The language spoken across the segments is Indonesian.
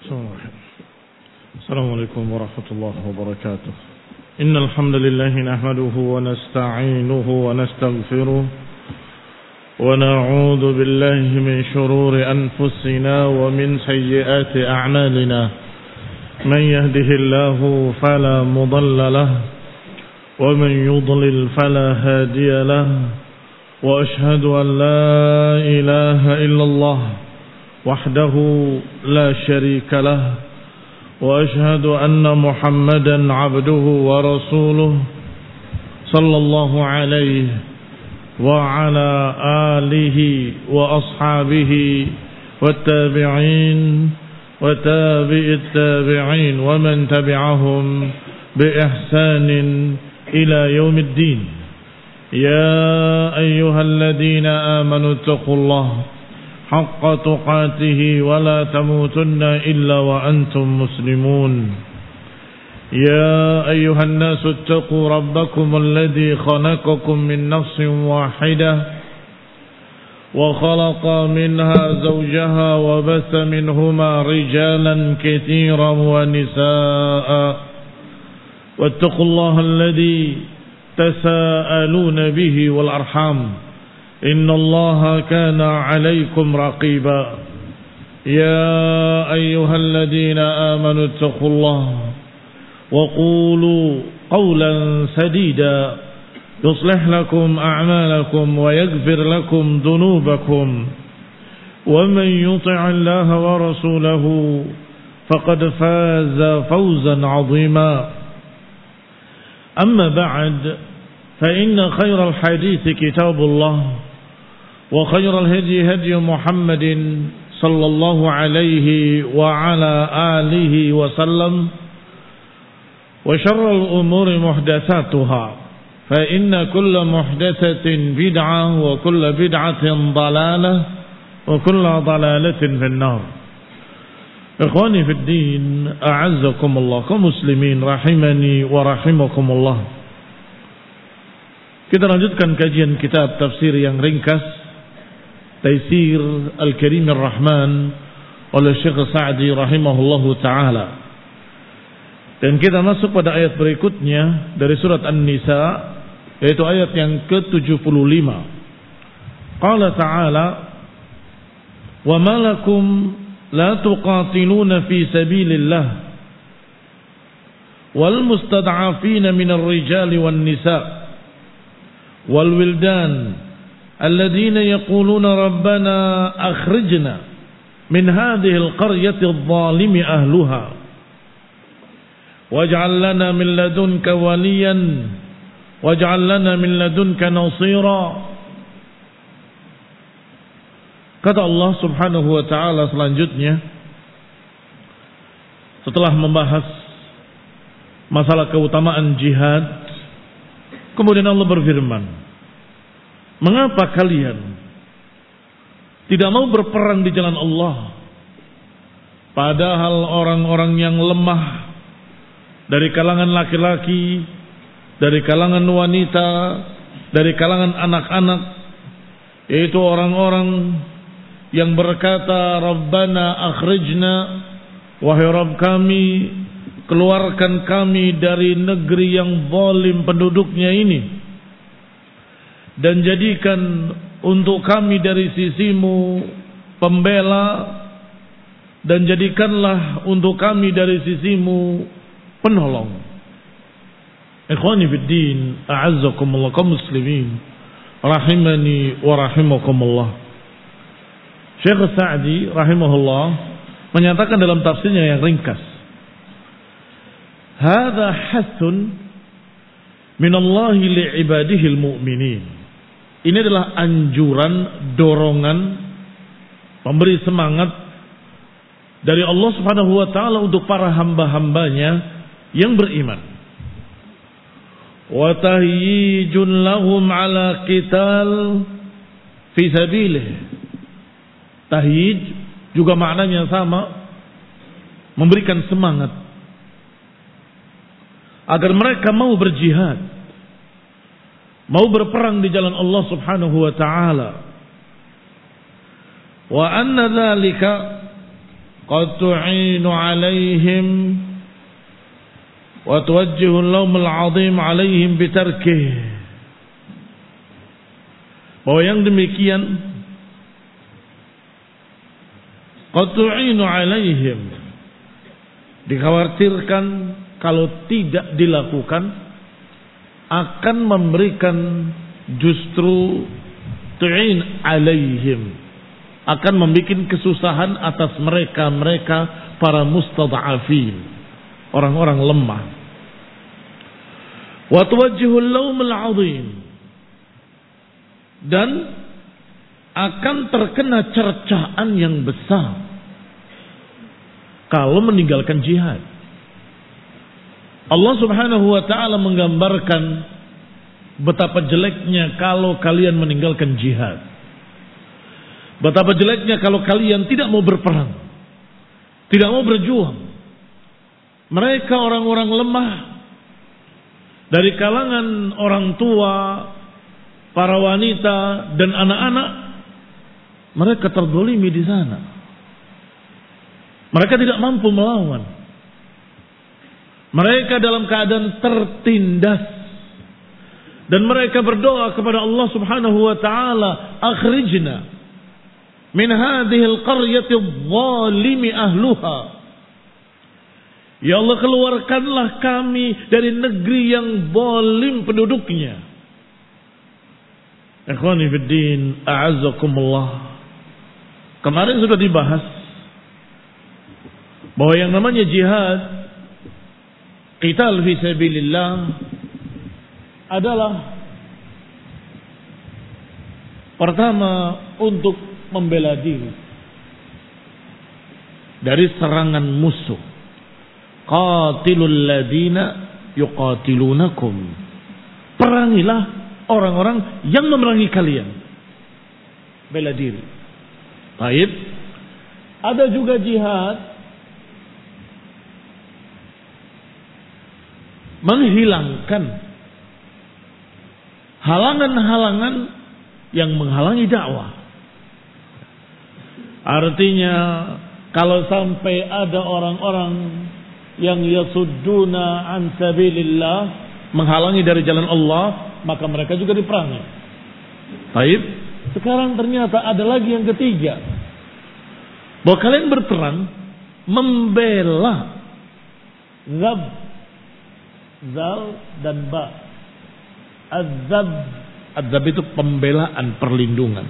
السلام عليكم ورحمة الله وبركاته. إن الحمد لله نحمده ونستعينه ونستغفره ونعوذ بالله من شرور أنفسنا ومن سيئات أعمالنا. من يهده الله فلا مضل له ومن يضلل فلا هادي له. وأشهد أن لا إله إلا الله وحده لا شريك له. وأشهد أن محمدا عبده ورسوله صلى الله عليه وعلى آله وأصحابه والتابعين وتابع التابعين ومن تبعهم بإحسان إلى يوم الدين. يا أيها الذين آمنوا اتقوا الله حق تقاته ولا تموتن إلا وأنتم مسلمون. يا أيها الناس اتقوا ربكم الذي خلقكم من نفس واحدة وخلق منها زوجها وبث منهما رجالا كثيرا ونساء. واتقوا الله الذي تساءلون به والأرحام إن الله كان عليكم رقيبا. يا أيها الذين آمنوا اتقوا الله وقولوا قولا سديدا يصلح لكم أعمالكم ويغفر لكم ذنوبكم. ومن يطع الله ورسوله فقد فاز فوزا عظيما. أما بعد فإن خير الحديث كتاب الله وخير الهدي هدي محمد صلى الله عليه وعلى آله وسلم. وشر الأمور محدثاتها فإن كل محدثة بدعة وكل بدعة ضلالة وكل ضلالة في النار. إخواني في الدين أعزكم الله كمسلمين رحمني ورحمكم الله. Kita lanjutkan kajian kitab tafsir yang ringkas Taisir Al-Karim Ar-Rahman oleh Syekh Sa'di rahimahullahu ta'ala. Dan kita masuk pada ayat berikutnya dari surat An-Nisa, yaitu ayat yang ke-75. Qala ta'ala wa ma lakum la tuqatiluna fi sabilillah wal mustad'afina minar rijali wan nisa' والولدان الذين يقولون ربنا أخرجنا من هذه القرية الظالم أهلها واجعل لنا من لدنك وليا واجعل لنا من لدنك نصيرا. Kata Allah subhanahu wa ta'ala selanjutnya, setelah membahas masalah keutamaan jihad, kemudian Allah berfirman, mengapa kalian tidak mau berperang di jalan Allah, padahal orang-orang yang lemah dari kalangan laki-laki, dari kalangan wanita, dari kalangan anak-anak, yaitu orang-orang yang berkata, Rabbana akhrijna, wahai Rabb kami, keluarkan kami dari negeri yang zalim penduduknya ini, dan jadikan untuk kami dari sisimu pembela, dan jadikanlah untuk kami dari sisimu penolong. Ikhwani fiddin, a'azzakumullah kaum muslimin rahimani wa rahimakumullah. Syekh Sa'di rahimahullah menyatakan dalam tafsirnya yang ringkas, hadza hathun min Allah li'ibadihi al-mu'minin. Ini adalah anjuran, dorongan, memberi semangat dari Allah Subhanahu wa taala untuk para hamba-hambanya yang beriman. Wa tahyijun lahum 'ala qital fi sabilih. Tahyij juga maknanya sama, memberikan semangat agar mereka mau berjihad, mau berperang di jalan Allah Subhanahu wa taala. Wa anna dzalika qad tu'inu 'alaihim wa tuwajjihu al-lawm al-'azim 'alaihim bitarkih. Bahwa yang demikian qad tu'inu 'alaihim, dikhawatirkan kalau tidak dilakukan akan memberikan justru tu'in 'alaihim, akan membuat kesusahan atas mereka para mustad'afin, orang-orang lemah. Wa tuwajjihul lawmul 'azim, dan akan terkena cercaan yang besar kalau meninggalkan jihad. Allah Subhanahu wa taala menggambarkan betapa jeleknya kalau kalian meninggalkan jihad. Betapa jeleknya kalau kalian tidak mau berperang, tidak mau berjuang. Mereka orang-orang lemah dari kalangan orang tua, para wanita dan anak-anak, mereka terzalimi di sana. Mereka tidak mampu melawan. Mereka dalam keadaan tertindas. Dan mereka berdoa kepada Allah Subhanahu wa taala, "Akhrijna min hadhihi al-qaryati adh-dhalimi ahluha." Ya Allah, keluarkanlah kami dari negeri yang zalim penduduknya. Ikhwani fid din, a'azzakumullah. Kemarin sudah dibahas bahwa yang namanya jihad, qital fi sabilillah, adalah pertama untuk membela diri dari serangan musuh. Qatilul ladina yuqatilunakum, perangilah orang-orang yang memerangi kalian. Bela diri. Baik. Ada juga jihad menghilangkan halangan-halangan yang menghalangi dakwah. Artinya kalau sampai ada orang-orang yang yasudduna an sabilillah, menghalangi dari jalan Allah, maka mereka juga diperangi. Baik. Sekarang ternyata ada lagi yang ketiga, bahwa kalian berperang membela zab, zal dan ba. Azab itu pembelaan, perlindungan.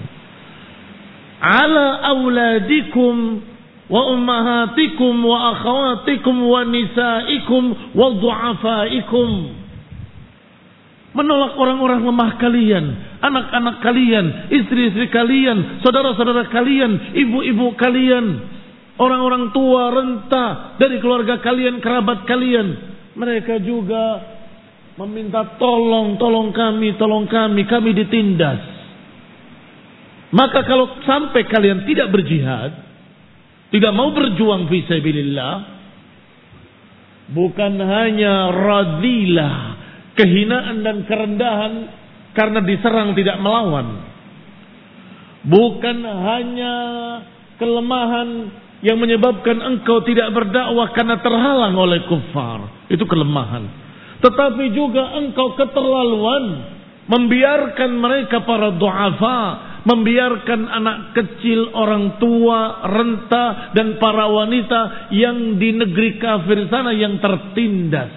Ala auladikum wa ummahatikum wa akhawatikum wa nisaikum wa du'afaikum. Menolak orang-orang lemah kalian, anak-anak kalian, istri-istri kalian, saudara-saudara kalian, ibu-ibu kalian, orang-orang tua renta dari keluarga kalian, kerabat kalian. Mereka juga meminta tolong kami ditindas. Maka kalau sampai kalian tidak berjihad, tidak mau berjuang fi sabilillah, bukan hanya radilah, kehinaan dan kerendahan karena diserang tidak melawan, bukan hanya kelemahan yang menyebabkan engkau tidak berdakwah karena terhalang oleh kuffar, itu kelemahan. Tetapi juga engkau keterlaluan membiarkan mereka para du'afa, membiarkan anak kecil, orang tua, renta dan para wanita yang di negeri kafir sana yang tertindas.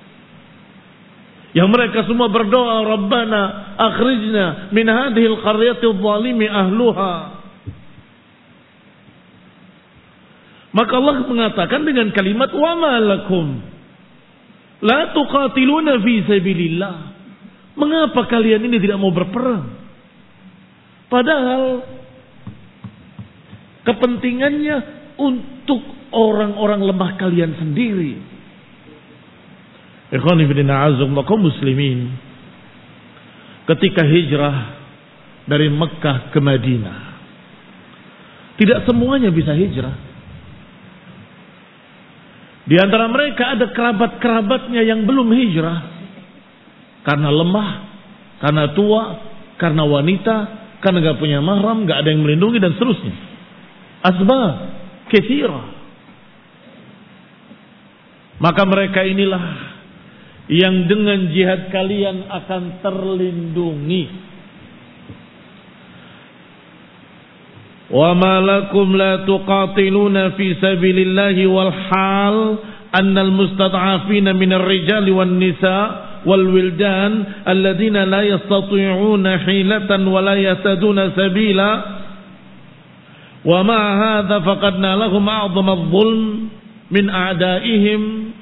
Yang mereka semua berdoa, Rabbana akhrijna min hadhil qaryati adh-dhalimi ahluha. Maka Allah mengatakan dengan kalimat wa ma lakum la tuqatiluna fi sabilillah. Mengapa kalian ini tidak mau berperang? Padahal kepentingannya untuk orang-orang lemah kalian sendiri. Ikhwan fillah a'azzakum kaum muslimin, ketika hijrah dari Mekah ke Madinah, tidak semuanya bisa hijrah. Di antara mereka ada kerabat-kerabatnya yang belum hijrah karena lemah, karena tua, karena wanita, karena gak punya mahram, gak ada yang melindungi dan seterusnya. Asbab katsirah. Maka mereka inilah yang dengan jihad kalian akan terlindungi. Wa ma lakum la tuqatiluna fi sabilillahi wal hal annal mustad'afina minar rijali wan nisa wal wildan alladziina la yastati'una hilatan wa la yahtaduna sabila wa ma hadza faqadna lahum a'dhama adh-dhulm min a'daihim.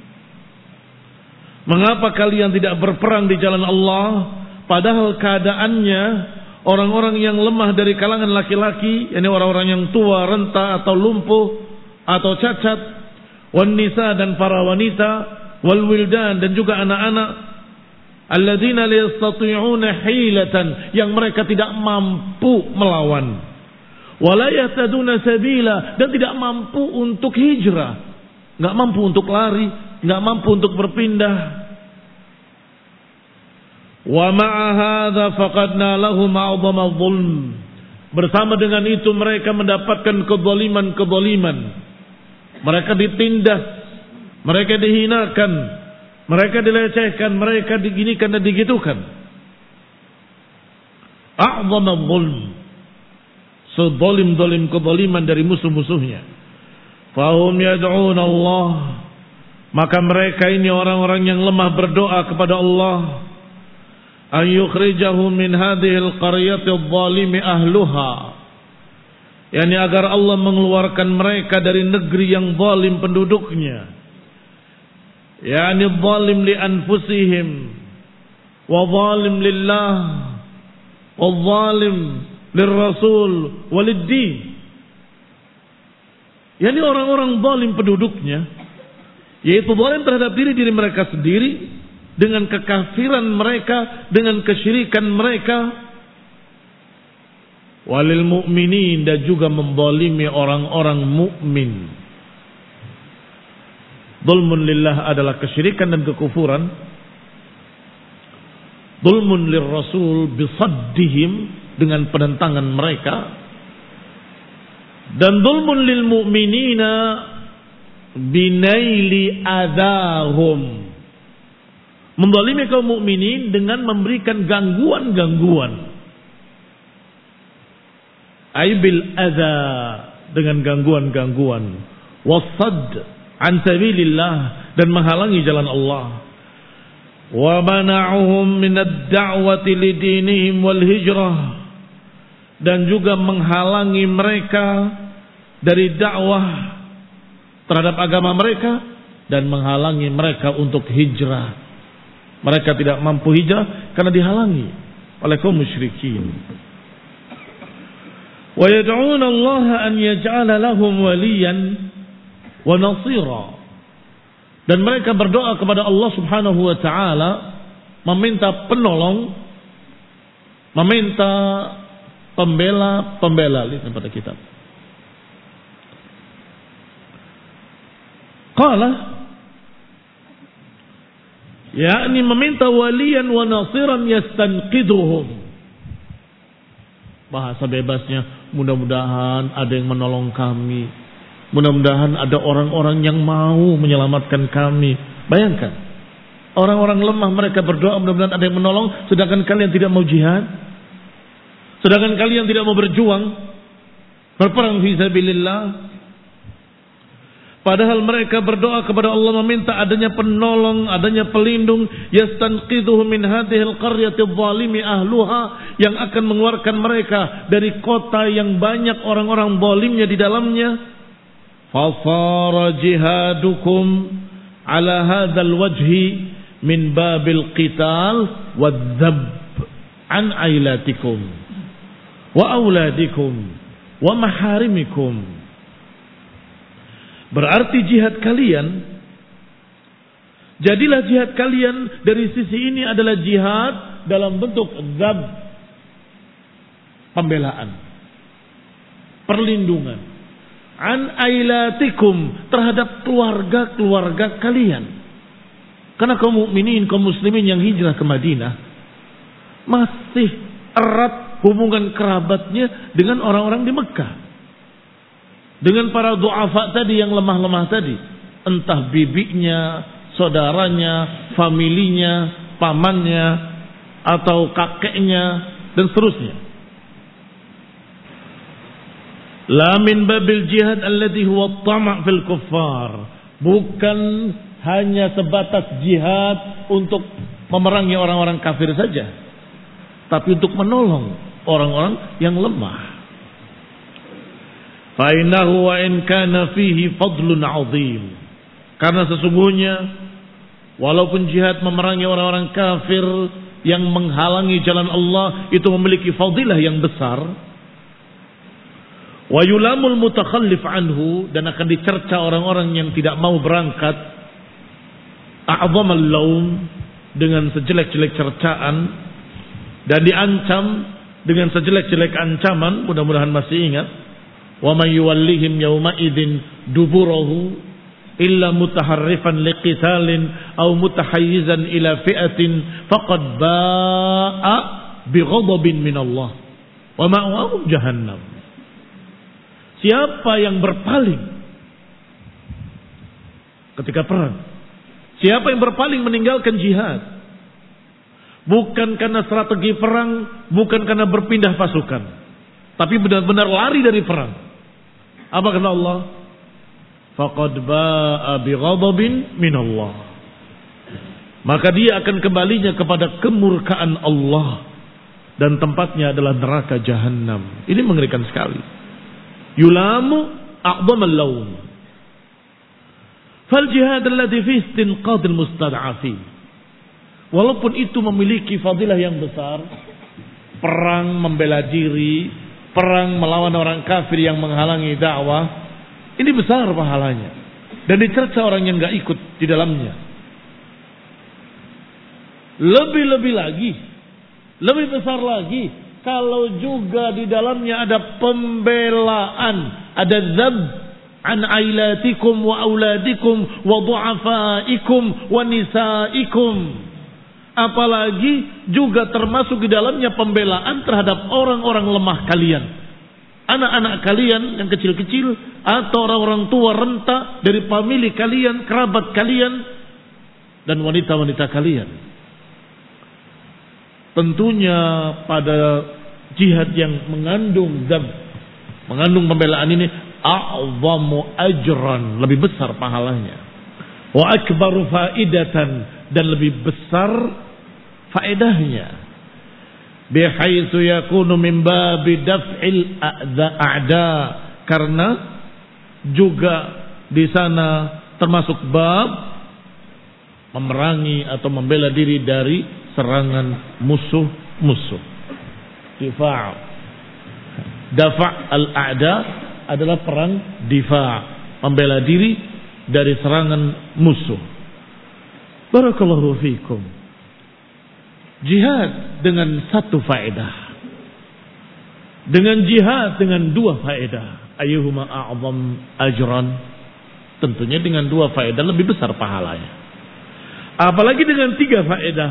Mengapa kalian tidak berperang di jalan Allah padahal keadaannya orang-orang yang lemah dari kalangan laki-laki, yakni orang-orang yang tua, renta atau lumpuh atau cacat, wan nisa dan para wanita, wal wildan dan juga anak-anak, alladzina la yastati'una hilatan yang mereka tidak mampu melawan, wala yahtaduna sabila dan tidak mampu untuk hijrah, enggak mampu untuk lari, enggak mampu untuk berpindah. Wa ma'a hadza faqadna lahum a'dhama adh-dhulm. Bersama dengan itu mereka mendapatkan kezaliman-kezaliman. Mereka ditindas, mereka dihinakan, mereka dilecehkan, mereka diginikan dan digitukan. A'dhama adh-dhulm. Sezalim-zalim kezaliman dari musuh-musuhnya. Fahum yad'un Allah. Maka mereka ini orang-orang yang lemah berdoa kepada Allah. An yukhrijahum min hadhil qaryati adh-dhalimi ahluha, yakni agar Allah mengeluarkan mereka dari negeri yang zalim penduduknya, yakni zalim li anfusihim wa zalim lillah wa zalim lirrasul walid-din, yakni orang-orang zalim penduduknya, yaitu zalim terhadap diri mereka sendiri dengan kekafiran mereka, dengan kesyirikan mereka, walil mu'minin dan juga menzalimi orang-orang mukmin. Zulmun lillah adalah kesyirikan dan kekufuran. Zulmun lirrasul bisaddihim dengan penentangan mereka. Dan zulmun lil mu'minina binaili adahum, menzalimi kaum mukminin dengan memberikan gangguan-gangguan. Aibil adza, dengan gangguan-gangguan. Wasadd an sabilillah, dan menghalangi jalan Allah. Wa mana'uhum min ad-da'wati lidinihim wal hijrah, dan juga menghalangi mereka dari dakwah terhadap agama mereka dan menghalangi mereka untuk hijrah. Mereka tidak mampu hijrah karena dihalangi oleh kaum musyrikin. Wa yad'un Allah an yaj'ala lahum waliyan wa nasira. Dan mereka berdoa kepada Allah Subhanahu wa taala meminta penolong, meminta pembela. Lihat pada kitab. Qala, yakni meminta waliyan wa nasiran yastanqidhuhum. Bahasa bebasnya, mudah-mudahan ada yang menolong kami. Mudah-mudahan ada orang-orang yang mau menyelamatkan kami. Bayangkan, orang-orang lemah mereka berdoa mudah-mudahan ada yang menolong, sedangkan kalian tidak mau jihad, sedangkan kalian tidak mau berjuang, berperang fi sabilillah. Padahal mereka berdoa kepada Allah meminta adanya penolong, adanya pelindung, yastanqidhuhu min hadhil qaryati adh-dhalimi ahluha, yang akan mengeluarkan mereka dari kota yang banyak orang-orang zalimnya di dalamnya. Fasara jihadukum ala hadzal wajhi min babil qital wadh-dhabb an ailatikum wa auladikum wa maharimikum. Berarti jihad kalian, jadilah jihad kalian dari sisi ini adalah jihad dalam bentuk dzab, pembelaan, perlindungan, an ailatikum, terhadap keluarga-keluarga kalian. Karena kaum mukminin, kaum muslimin yang hijrah ke Madinah masih erat hubungan kerabatnya dengan orang-orang di Mekah, dengan para du'afa tadi yang lemah-lemah tadi. entah bibinya, saudaranya, familinya, pamannya, atau kakeknya, dan seterusnya. La min babil jihad alladhi huwa at-tam' fil kuffar. Bukan hanya sebatas jihad untuk memerangi orang-orang kafir saja, tapi untuk menolong orang-orang yang lemah. Fa innahu wa in kana fihi fadlun 'azim. Karena sesungguhnya walaupun jihad memerangi orang-orang kafir yang menghalangi jalan Allah itu memiliki fadilah yang besar, wa yulamul mutakhallif anhu, dan akan dicerca orang-orang yang tidak mau berangkat, a'zamal laum, dengan sejelek-jelek cercaan, dan diancam dengan sejelek-jelek ancaman. Mudah-mudahan masih ingat, wa may yuwallihim yawma idzin duburahu illa mutaharrifan liqitalin aw mutahayyizan ila fi'atin faqad ba'a bighadabin min Allah wa ma'wahum jahannam. Siapa yang berpaling ketika perang, siapa yang berpaling meninggalkan jihad, bukan karena strategi perang, bukan karena berpindah pasukan, tapi benar-benar lari dari perang, apa kata Allah? Faqad ba'a bighadabin min Allah. Maka dia akan kembalinya kepada kemurkaan Allah, dan tempatnya adalah neraka Jahannam. Ini mengerikan sekali. Yulamu a'zamal laum. Fal jihad alladhi fi istinqadil mustad'afin. Walaupun itu memiliki fadilah yang besar, perang membela diri, perang melawan orang kafir yang menghalangi dakwah, ini besar pahalanya, dan dicerca orang yang enggak ikut di dalamnya. Lebih-lebih lagi, lebih besar lagi kalau juga di dalamnya ada pembelaan, ada dzab an ailatikum wa auladikum wa du'afaikum wa nisaikum. Apalagi juga termasuk di dalamnya pembelaan terhadap orang-orang lemah kalian, anak-anak kalian yang kecil-kecil, atau orang-orang tua renta dari famili kalian, kerabat kalian, dan wanita-wanita kalian. Tentunya pada jihad yang mengandung dzab, mengandung pembelaan ini, a'zamu ajran, lebih besar pahalanya, wa akbaru faidatan, dan lebih besar faedahnya, bihaitsu yakunu min babi daf'il a'da, karena juga di sana termasuk bab memerangi atau membela diri dari serangan musuh-musuh. Dafa' al-a'da adalah perang difa', membela diri dari serangan musuh. Barakallahu fiikum. Jihad dengan satu faedah, dengan jihad dengan dua faedah, ayyuhuma a'zam ajran, tentunya dengan dua faedah lebih besar pahalanya. Apalagi dengan tiga faedah,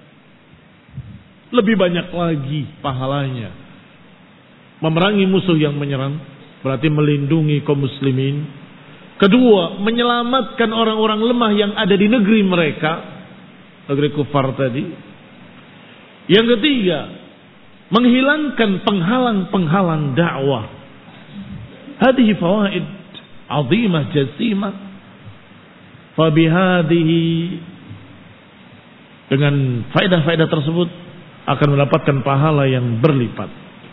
lebih banyak lagi pahalanya. Memerangi musuh yang menyerang berarti melindungi kaum muslimin. Kedua, menyelamatkan orang-orang lemah yang ada di negeri mereka, negeri kufar tadi. Yang ketiga, menghilangkan penghalang-penghalang dakwah. Hadhihi fawaid azimah jasimah. Fabihadihi, dengan faedah-faedah tersebut akan mendapatkan pahala yang berlipat.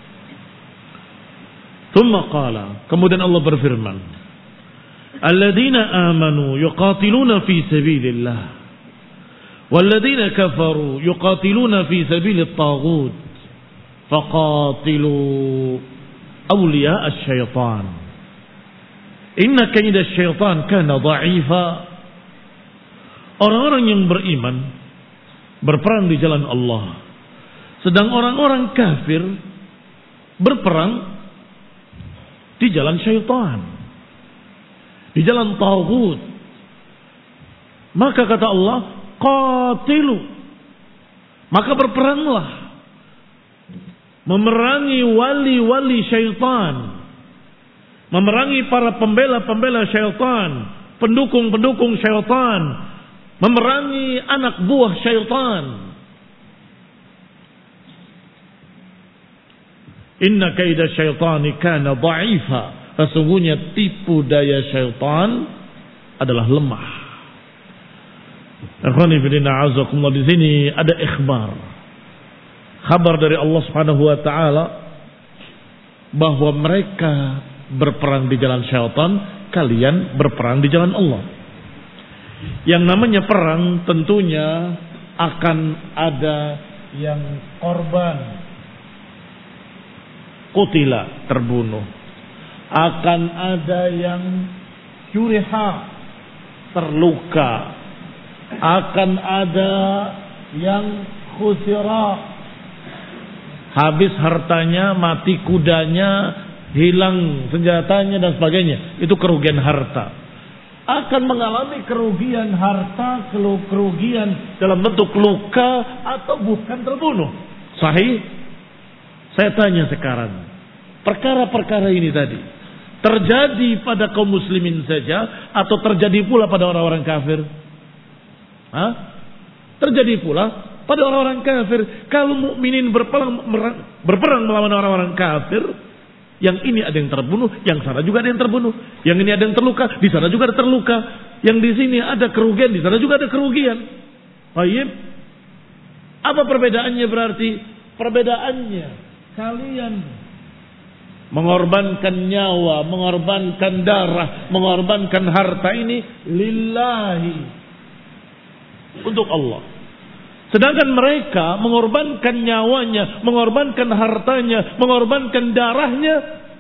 Tsumma qala, kemudian Allah berfirman, alladzina amanu yuqatiluna fi sabilillah walladzina kafaru yuqatiluna fi sabilit taghut faqatilu awliya asy-syaitan inna kayda asy-syaitan kana dha'ifa. Orang-orang yang beriman berperang di jalan Allah, sedang orang-orang kafir berperang di jalan syaitan, di jalan taghut. Maka kata Allah, qatilu, maka berperanglah, memerangi wali-wali syaitan, memerangi para pembela-pembela syaitan, pendukung-pendukung syaitan, memerangi anak buah syaitan. Inna kaida syaitani kana dha'ifa. Sesungguhnya tipu daya syaitan adalah lemah. Akhwani fillah azakumullah, di sini ada kabar dari Allah Subhanahu wa taala bahwa mereka berperang di jalan syaitan, kalian berperang di jalan Allah. Yang namanya perang tentunya akan ada yang korban, qutila, terbunuh. Akan ada yang juriha, terluka. Akan ada yang khusira, habis hartanya, mati kudanya, hilang senjatanya dan sebagainya. Itu kerugian harta. Akan mengalami kerugian harta, kerugian dalam bentuk luka atau bukan terbunuh. Sahih? Saya tanya sekarang, perkara-perkara ini tadi terjadi pada kaum muslimin saja atau terjadi pula pada orang-orang kafir? Terjadi pula pada orang-orang kafir. Kalau mukminin berperang melawan orang-orang kafir, yang ini ada yang terbunuh, yang sana juga ada yang terbunuh. Yang ini ada yang terluka, di sana juga ada terluka. Yang di sini ada kerugian, di sana juga ada kerugian. Baik. Apa perbedaannya berarti? Perbedaannya kalian mengorbankan nyawa, mengorbankan darah, mengorbankan harta ini lillahi, untuk Allah. Sedangkan mereka mengorbankan nyawanya, mengorbankan hartanya, mengorbankan darahnya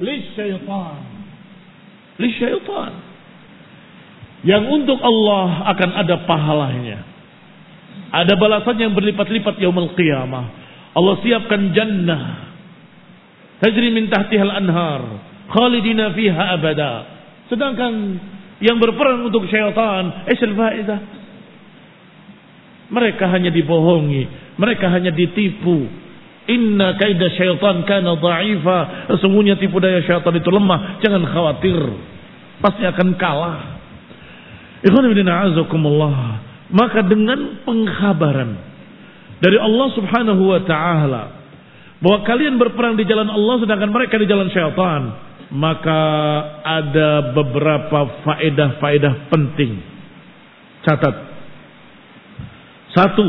lisyaitan. Yang untuk Allah akan ada pahalanya. Ada balasan yang berlipat-lipat yaumul qiyamah. Allah siapkan jannah tajri min tahtihal anhar khalidina fiha abada. Sedangkan yang berperang untuk syaitan, isyal faedah? Mereka hanya dibohongi, mereka hanya ditipu. Inna kaida syaitan kana dha'ifa. Sesungguhnya tipu daya syaitan itu lemah. Jangan khawatir, pasti akan kalah. Ikhwan fillah a'azakumullah. Maka dengan pengkhabaran dari Allah Subhanahu wa taala bahwa kalian berperang di jalan Allah sedangkan mereka di jalan syaitan, maka ada beberapa faedah-faedah penting. Catat. Satu,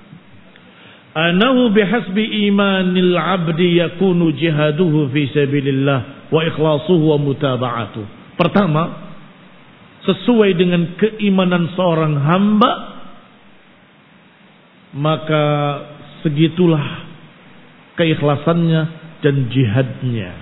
anahu bihasbi imanil abdi yakunu jihaduhu fi sabilillah wa ikhlasuhu wa mutaba'atuh. Pertama, sesuai dengan keimanan seorang hamba, maka segitulah keikhlasannya dan jihadnya.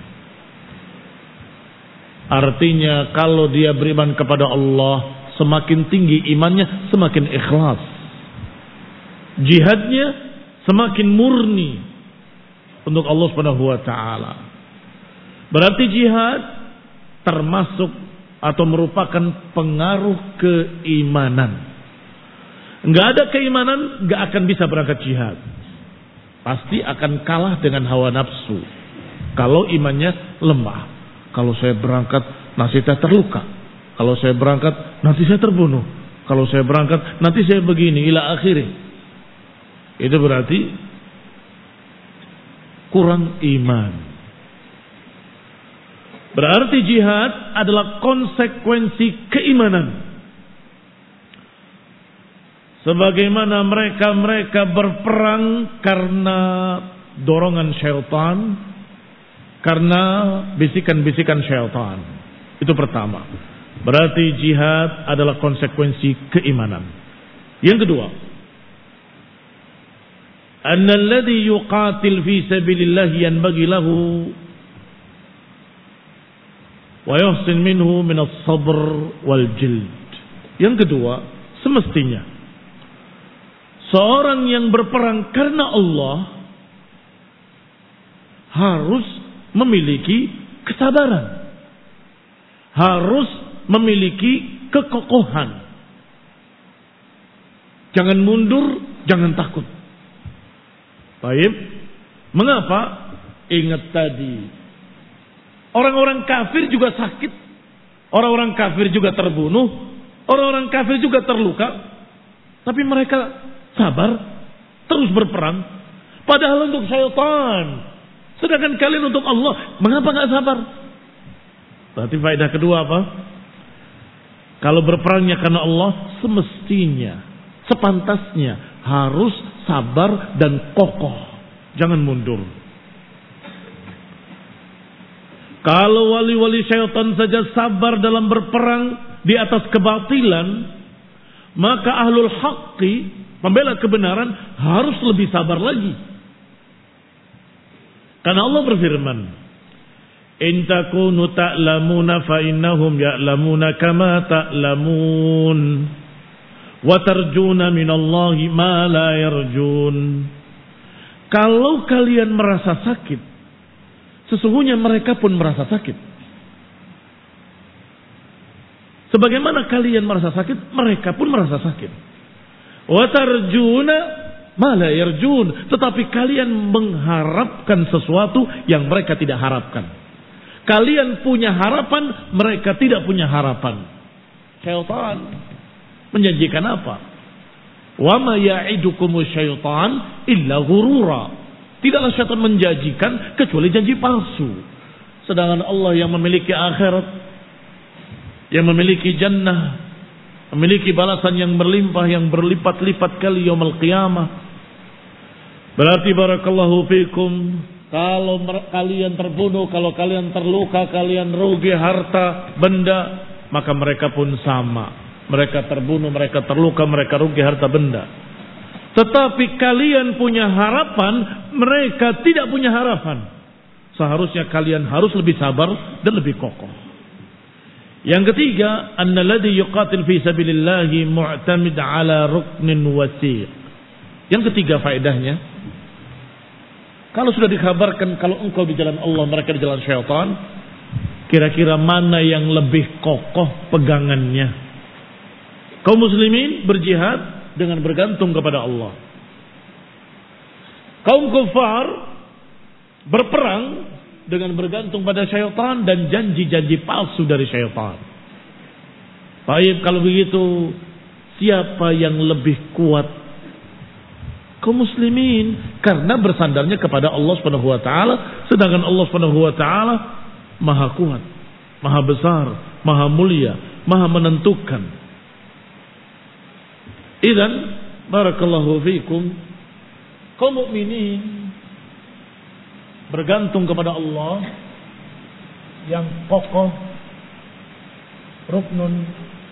Artinya kalau dia beriman kepada Allah, semakin tinggi imannya, semakin ikhlas. Jihadnya semakin murni untuk Allah Subhanahu wa taala. Berarti jihad termasuk atau merupakan pengaruh keimanan. Enggak ada keimanan, enggak akan bisa berangkat jihad. Pasti akan kalah dengan hawa nafsu. Kalau imannya lemah. Kalau saya berangkat nanti saya terluka. Kalau saya berangkat nanti saya terbunuh. Kalau saya berangkat nanti saya begini ila akhirih. Itu berarti kurang iman. Berarti jihad adalah konsekuensi keimanan. Sebagaimana mereka berperang karena dorongan syaitan, karena bisikan-bisikan syaitan. Itu pertama. Berarti jihad adalah konsekuensi keimanan. Yang kedua, anna alladhi yuqatil fi sabilillah yanbaghi lahu wa yuhsin minhu min as-sabr wal jild. Yang kedua, semestinya seorang yang berperang karena Allah harus memiliki kesabaran, harus memiliki kekokohan. Jangan mundur, jangan takut. Baik. Mengapa? Ingat tadi, orang-orang kafir juga sakit, orang-orang kafir juga terbunuh, Orang-orang kafir juga terluka, tapi mereka sabar, terus berperang. Padahal untuk syaitan, sedangkan kalian untuk Allah, mengapa nggak sabar? Berarti faedah kedua apa? Kalau berperangnya karena Allah, semestinya, sepantasnya harus sabar dan kokoh, jangan mundur. Kalau wali-wali syaitan saja sabar dalam berperang di atas kebatilan, maka ahlul haqqi, pembela kebenaran, harus lebih sabar lagi. Karena Allah berfirman, in takunu ta'lamuna fa innahum ya'lamuna kama ta'lamun wa tarjuna minallahi ma la yarjun. Kalau kalian merasa sakit, sesungguhnya mereka pun merasa sakit. Sebagaimana kalian merasa sakit, mereka pun merasa sakit. Wa tarjuna ma la yarjun, tetapi kalian mengharapkan sesuatu yang mereka tidak harapkan. Kalian punya harapan, mereka tidak punya harapan. Syaitan menjanjikan apa? Wa ma ya'idukumus syaitan illa ghurura. Tidaklah syaitan menjanjikan kecuali janji palsu. Sedangkan Allah yang memiliki akhirat, yang memiliki jannah, memiliki balasan yang berlimpah, yang berlipat-lipat kali yaumul qiyamah. Berarti barakallahu fikum, kalau kalian terbunuh, kalau kalian terluka, kalian rugi harta, benda, maka mereka pun sama. Mereka terbunuh, mereka terluka, mereka rugi harta, benda. Tetapi kalian punya harapan, mereka tidak punya harapan. Seharusnya kalian harus lebih sabar dan lebih kokoh. Yang ketiga, annalladzi yuqatil fi sabilillahi mu'tamid ala ruknin wasiq. Yang ketiga faedahnya, kalau sudah dikabarkan kalau engkau di jalan Allah, mereka di jalan syaitan, kira-kira mana yang lebih kokoh pegangannya? Kaum muslimin berjihad dengan bergantung kepada Allah. Kaum kufar berperang dengan bergantung pada syaitan dan janji-janji palsu dari syaitan. Baik, kalau begitu, siapa yang lebih kuat? Kaum muslimin, karena bersandarnya kepada Allah Subhanahu wa taala, sedangkan Allah Subhanahu wa taala Maha kuat, Maha besar, Maha mulia, Maha menentukan. Idzan barakallahu fikum, kaum mukminin bergantung kepada Allah yang kokoh, ruknun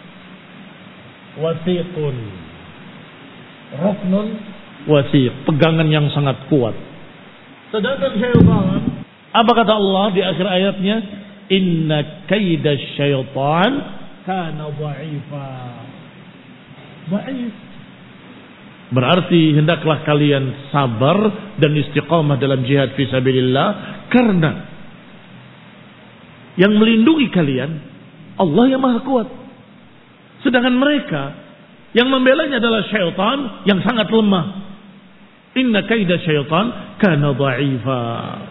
wasiqun. Ruknun wasiq, pegangan yang sangat kuat. Sedangkan syaitan, apa kata Allah di akhir ayatnya? Inna kaidash syaitan kana dha'ifa. Dhaif. Berarti hendaklah kalian sabar dan istiqamah dalam jihad fisabilillah, karena yang melindungi kalian Allah yang Maha Kuat. Sedangkan mereka yang membelanya adalah syaitan yang sangat lemah. Inna kaida syaitan kana dha'ifa.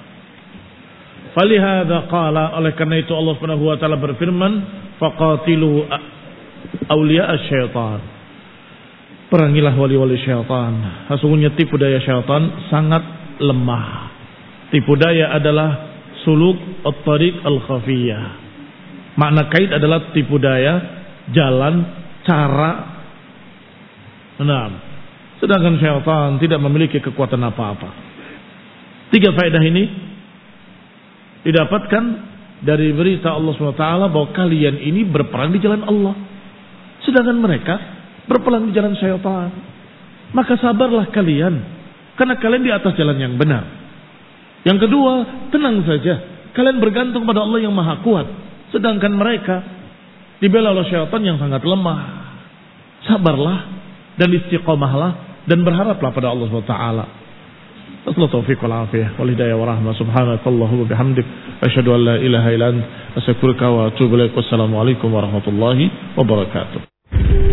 Falihada qala, oleh karena itu Allah Subhanahu wa taala berfirman, faqatilu awliya asy-syaitan. Perangilah wali-wali syaitan. Sesungguhnya tipu daya syaitan sangat lemah. Tipu daya adalah suluk at-tariq al-khafiyah. Makna kaid adalah tipu daya, jalan, cara. Nah, sedangkan syaitan tidak memiliki kekuatan apa-apa. 3 faedah ini didapatkan dari berita Allah SWT bahwa kalian ini berperang di jalan Allah. Sedangkan mereka berperang di jalan syaitan. Maka sabarlah kalian, karena kalian di atas jalan yang benar. Yang kedua, tenang saja, kalian bergantung pada Allah yang Maha Kuat. Sedangkan mereka dibela oleh syaitan yang sangat lemah. Sabarlah dan istiqamahlah dan berharaplah pada Allah SWT. Assalamualaikum taufiq wal afiyah wal hidayah wa rahmah. Subhanakallahumma bihamdik asyhadu an la ilaha illa anta astaghfiruka wa atubu ilaik. Wassalamualaikum warahmatullahi wabarakatuh.